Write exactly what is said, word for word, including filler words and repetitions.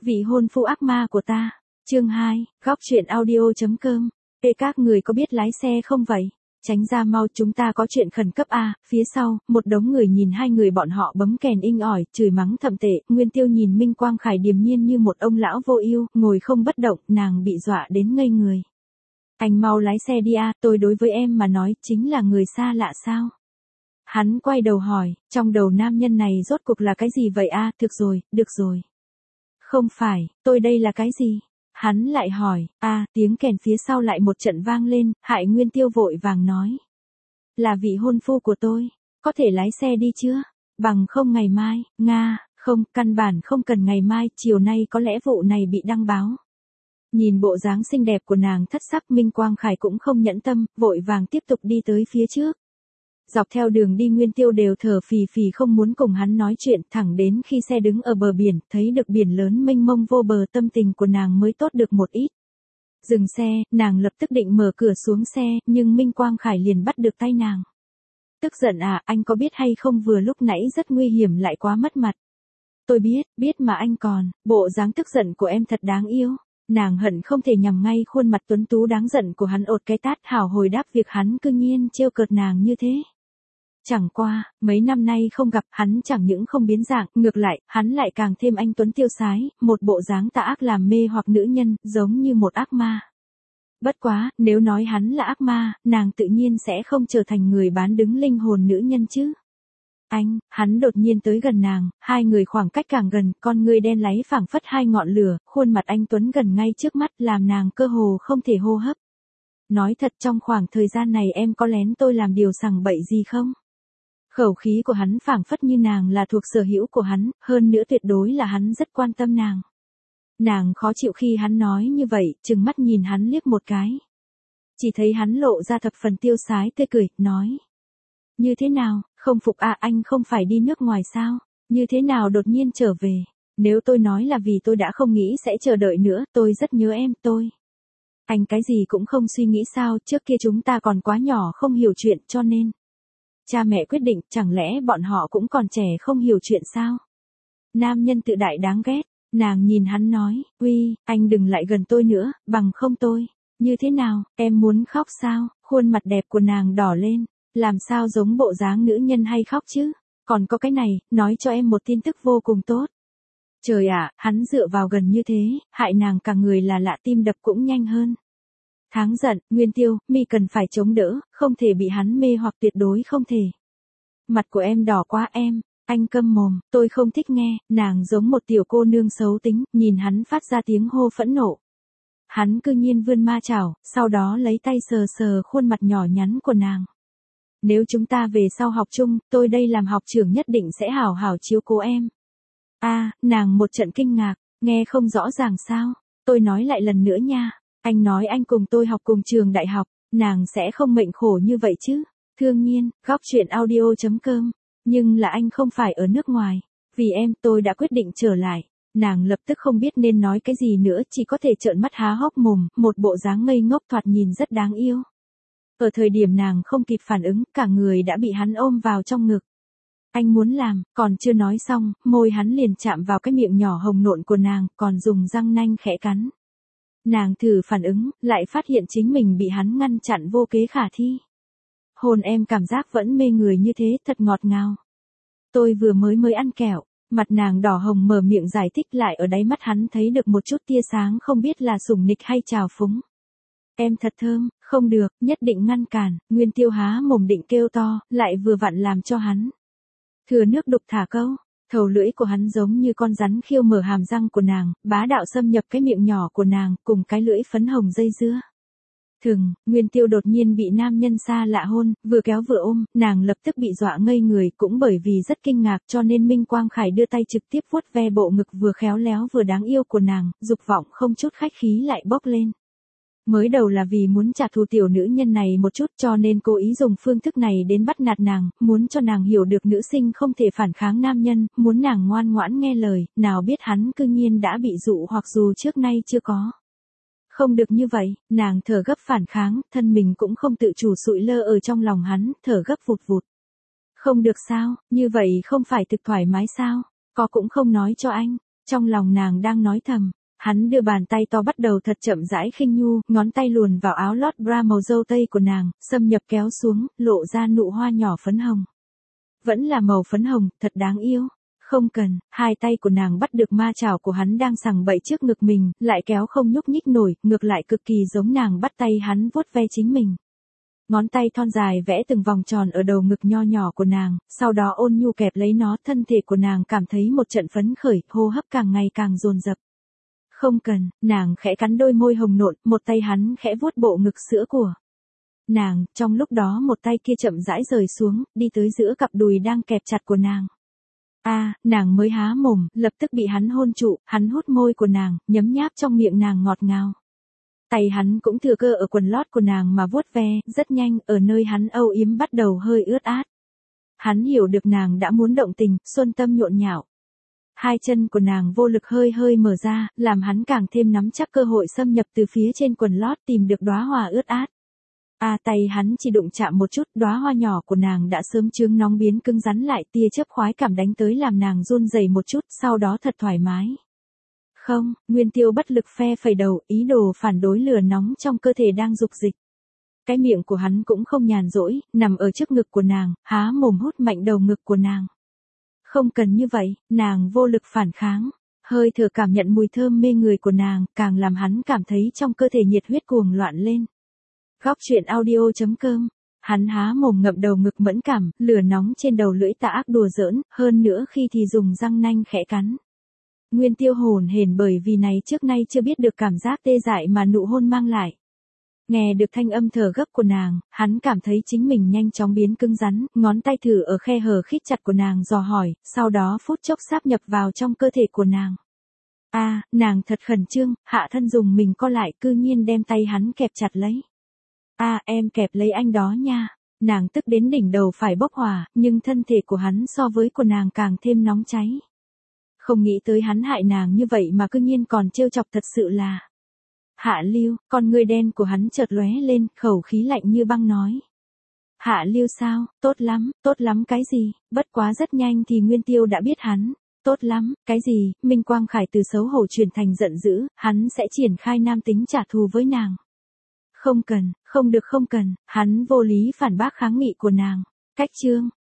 Vị hôn phu ác ma của ta. Chương hai, góc truyện audio.com. Ê các người có biết lái xe không vậy? Tránh ra mau, chúng ta có chuyện khẩn cấp à. Phía sau, một đống người nhìn hai người bọn họ bấm kèn inh ỏi, chửi mắng thậm tệ. Nguyên Tiêu nhìn Minh Quang Khải điềm nhiên như một ông lão vô ưu, ngồi không bất động, nàng bị dọa đến ngây người. Anh mau lái xe đi à, tôi đối với em mà nói chính là người xa lạ sao? Hắn quay đầu hỏi, trong đầu nam nhân này rốt cuộc là cái gì vậy à, được rồi, được rồi. Không phải, tôi đây là cái gì? Hắn lại hỏi, à, tiếng kèn phía sau lại một trận vang lên, hại Nguyên Tiêu vội vàng nói. Là vị hôn phu của tôi, có thể lái xe đi chưa? Bằng không ngày mai, Nga, không, căn bản không cần ngày mai, chiều nay có lẽ vụ này bị đăng báo. Nhìn bộ dáng xinh đẹp của nàng thất sắc, Minh Quang Khải cũng không nhẫn tâm, vội vàng tiếp tục đi tới phía trước. Dọc theo đường đi Nguyên Tiêu đều thở phì phì không muốn cùng hắn nói chuyện, thẳng đến khi xe đứng ở bờ biển, thấy được biển lớn mênh mông vô bờ, tâm tình của nàng mới tốt được một ít. Dừng xe, nàng lập tức định mở cửa xuống xe, nhưng Minh Quang Khải liền bắt được tay nàng. Tức giận à, anh có biết hay không vừa lúc nãy rất nguy hiểm lại quá mất mặt. Tôi biết, biết mà anh còn, bộ dáng tức giận của em thật đáng yêu. Nàng hận không thể nhằm ngay khuôn mặt tuấn tú đáng giận của hắn ột cái tát hào hồi đáp việc hắn cư nhiên trêu cợt nàng như thế. Chẳng qua, mấy năm nay không gặp, hắn chẳng những không biến dạng, ngược lại, hắn lại càng thêm anh tuấn tiêu sái, một bộ dáng tà ác làm mê hoặc nữ nhân, giống như một ác ma. Bất quá, nếu nói hắn là ác ma, nàng tự nhiên sẽ không trở thành người bán đứng linh hồn nữ nhân chứ. Anh, hắn đột nhiên tới gần nàng, hai người khoảng cách càng gần, con ngươi đen láy phảng phất hai ngọn lửa, khuôn mặt anh tuấn gần ngay trước mắt, làm nàng cơ hồ không thể hô hấp. Nói thật, trong khoảng thời gian này em có lén tôi làm điều sằng bậy gì không? Khẩu khí của hắn phảng phất như nàng là thuộc sở hữu của hắn, hơn nữa tuyệt đối là hắn rất quan tâm nàng. Nàng khó chịu khi hắn nói như vậy, trừng mắt nhìn hắn liếc một cái. Chỉ thấy hắn lộ ra thập phần tiêu sái tươi cười, nói. Như thế nào, không phục à, anh không phải đi nước ngoài sao? Như thế nào đột nhiên trở về? Nếu tôi nói là vì tôi đã không nghĩ sẽ chờ đợi nữa, tôi rất nhớ em, tôi. Anh cái gì cũng không suy nghĩ sao, trước kia chúng ta còn quá nhỏ không hiểu chuyện cho nên. Cha mẹ quyết định, chẳng lẽ bọn họ cũng còn trẻ không hiểu chuyện sao? Nam nhân tự đại đáng ghét, nàng nhìn hắn nói, uy, anh đừng lại gần tôi nữa, bằng không tôi. Như thế nào, em muốn khóc sao? Khuôn mặt đẹp của nàng đỏ lên, làm sao giống bộ dáng nữ nhân hay khóc chứ? Còn có cái này, nói cho em một tin tức vô cùng tốt. Trời ạ, hắn dựa vào gần như thế, hại nàng cả người là lạ, tim đập cũng nhanh hơn. Tháng giận, Nguyên Tiêu, mi cần phải chống đỡ, không thể bị hắn mê hoặc, tuyệt đối không thể. Mặt của em đỏ quá em, anh câm mồm, tôi không thích nghe, nàng giống một tiểu cô nương xấu tính, nhìn hắn phát ra tiếng hô phẫn nộ. Hắn cư nhiên vươn ma chảo, sau đó lấy tay sờ sờ khuôn mặt nhỏ nhắn của nàng. Nếu chúng ta về sau học chung, tôi đây làm học trưởng nhất định sẽ hảo hảo chiếu cố em. A, à, nàng một trận kinh ngạc, nghe không rõ ràng sao, tôi nói lại lần nữa nha. Anh nói anh cùng tôi học cùng trường đại học, nàng sẽ không mệnh khổ như vậy chứ. Thương nhiên, góc truyện audio.com. Nhưng là anh không phải ở nước ngoài. Vì em, tôi đã quyết định trở lại. Nàng lập tức không biết nên nói cái gì nữa, chỉ có thể trợn mắt há hốc mồm, một bộ dáng ngây ngốc thoạt nhìn rất đáng yêu. Ở thời điểm nàng không kịp phản ứng, cả người đã bị hắn ôm vào trong ngực. Anh muốn làm, còn chưa nói xong, môi hắn liền chạm vào cái miệng nhỏ hồng nộn của nàng, còn dùng răng nanh khẽ cắn. Nàng thử phản ứng, lại phát hiện chính mình bị hắn ngăn chặn vô kế khả thi. Hôn em cảm giác vẫn mê người như thế, thật ngọt ngào. Tôi vừa mới mới ăn kẹo, mặt nàng đỏ hồng mở miệng giải thích, lại ở đáy mắt hắn thấy được một chút tia sáng, không biết là sủng nịch hay trào phúng. Em thật thơm, không được, nhất định ngăn cản, Nguyên Tiêu há mồm định kêu to, lại vừa vặn làm cho hắn thừa nước đục thả câu. Thầu lưỡi của hắn giống như con rắn khiêu mở hàm răng của nàng, bá đạo xâm nhập cái miệng nhỏ của nàng, cùng cái lưỡi phấn hồng dây dưa. Thừng, Nguyên Tiêu đột nhiên bị nam nhân xa lạ hôn, vừa kéo vừa ôm, nàng lập tức bị dọa ngây người, cũng bởi vì rất kinh ngạc cho nên Minh Quang Khải đưa tay trực tiếp vuốt ve bộ ngực vừa khéo léo vừa đáng yêu của nàng, dục vọng không chút khách khí lại bốc lên. Mới đầu là vì muốn trả thù tiểu nữ nhân này một chút cho nên cố ý dùng phương thức này đến bắt nạt nàng, muốn cho nàng hiểu được nữ sinh không thể phản kháng nam nhân, muốn nàng ngoan ngoãn nghe lời, nào biết hắn cư nhiên đã bị dụ hoặc dù trước nay chưa có. Không được như vậy, nàng thở gấp phản kháng, thân mình cũng không tự chủ sụi lơ ở trong lòng hắn, thở gấp vụt vụt. Không được sao, như vậy không phải thực thoải mái sao, có cũng không nói cho anh. Trong lòng nàng đang nói thầm, hắn đưa bàn tay to bắt đầu thật chậm rãi khinh nhu, ngón tay luồn vào áo lót bra màu dâu tây của nàng, xâm nhập kéo xuống, lộ ra nụ hoa nhỏ phấn hồng. Vẫn là màu phấn hồng, thật đáng yêu. Không cần, hai tay của nàng bắt được ma chảo của hắn đang sằng bậy trước ngực mình, lại kéo không nhúc nhích nổi, ngược lại cực kỳ giống nàng bắt tay hắn vuốt ve chính mình. Ngón tay thon dài vẽ từng vòng tròn ở đầu ngực nho nhỏ của nàng, sau đó ôn nhu kẹp lấy nó, thân thể của nàng cảm thấy một trận phấn khởi, hô hấp càng ngày càng dồn dập. Không cần, nàng khẽ cắn đôi môi hồng nộn, một tay hắn khẽ vuốt bộ ngực sữa của nàng, trong lúc đó một tay kia chậm rãi rời xuống, đi tới giữa cặp đùi đang kẹp chặt của nàng. A, à, nàng mới há mồm, lập tức bị hắn hôn trụ, hắn hút môi của nàng, nhấm nháp trong miệng nàng ngọt ngào. Tay hắn cũng thừa cơ ở quần lót của nàng mà vuốt ve, rất nhanh, ở nơi hắn âu yếm bắt đầu hơi ướt át. Hắn hiểu được nàng đã muốn động tình, xuân tâm nhộn nhạo. Hai chân của nàng vô lực hơi hơi mở ra, làm hắn càng thêm nắm chắc cơ hội xâm nhập từ phía trên quần lót tìm được đóa hoa ướt át. A à, tay hắn chỉ đụng chạm một chút, đóa hoa nhỏ của nàng đã sớm chướng nóng biến cứng rắn lại, tia chớp khoái cảm đánh tới làm nàng run rẩy một chút, sau đó thật thoải mái. Không, Nguyên Tiêu bất lực phe phẩy đầu, ý đồ phản đối lửa nóng trong cơ thể đang dục dịch. Cái miệng của hắn cũng không nhàn rỗi, nằm ở trước ngực của nàng, há mồm hút mạnh đầu ngực của nàng. Không cần như vậy, nàng vô lực phản kháng. Hơi thở cảm nhận mùi thơm mê người của nàng, càng làm hắn cảm thấy trong cơ thể nhiệt huyết cuồng loạn lên. Góc truyện audio chấm com. Hắn há mồm ngậm đầu ngực mẫn cảm, lửa nóng trên đầu lưỡi tà ác đùa giỡn, hơn nữa khi thì dùng răng nanh khẽ cắn. Nguyên Tiêu hồn hển bởi vì này trước nay chưa biết được cảm giác tê dại mà nụ hôn mang lại. Nghe được thanh âm thở gấp của nàng, hắn cảm thấy chính mình nhanh chóng biến cứng rắn, ngón tay thử ở khe hở khít chặt của nàng dò hỏi, sau đó phút chốc sáp nhập vào trong cơ thể của nàng. A, à, nàng thật khẩn trương, hạ thân dùng mình co lại, cư nhiên đem tay hắn kẹp chặt lấy. A, à, em kẹp lấy anh đó nha. Nàng tức đến đỉnh đầu phải bốc hỏa, nhưng thân thể của hắn so với của nàng càng thêm nóng cháy. Không nghĩ tới hắn hại nàng như vậy mà cư nhiên còn trêu chọc, thật sự là. Hạ Lưu, con ngươi đen của hắn chợt lóe lên, khẩu khí lạnh như băng nói. Hạ Lưu sao, tốt lắm, tốt lắm cái gì, bất quá rất nhanh thì Nguyên Tiêu đã biết hắn. Tốt lắm, cái gì, Minh Quang Khải từ xấu hổ chuyển thành giận dữ, hắn sẽ triển khai nam tính trả thù với nàng. Không cần, không được không cần, hắn vô lý phản bác kháng nghị của nàng. Cách chương.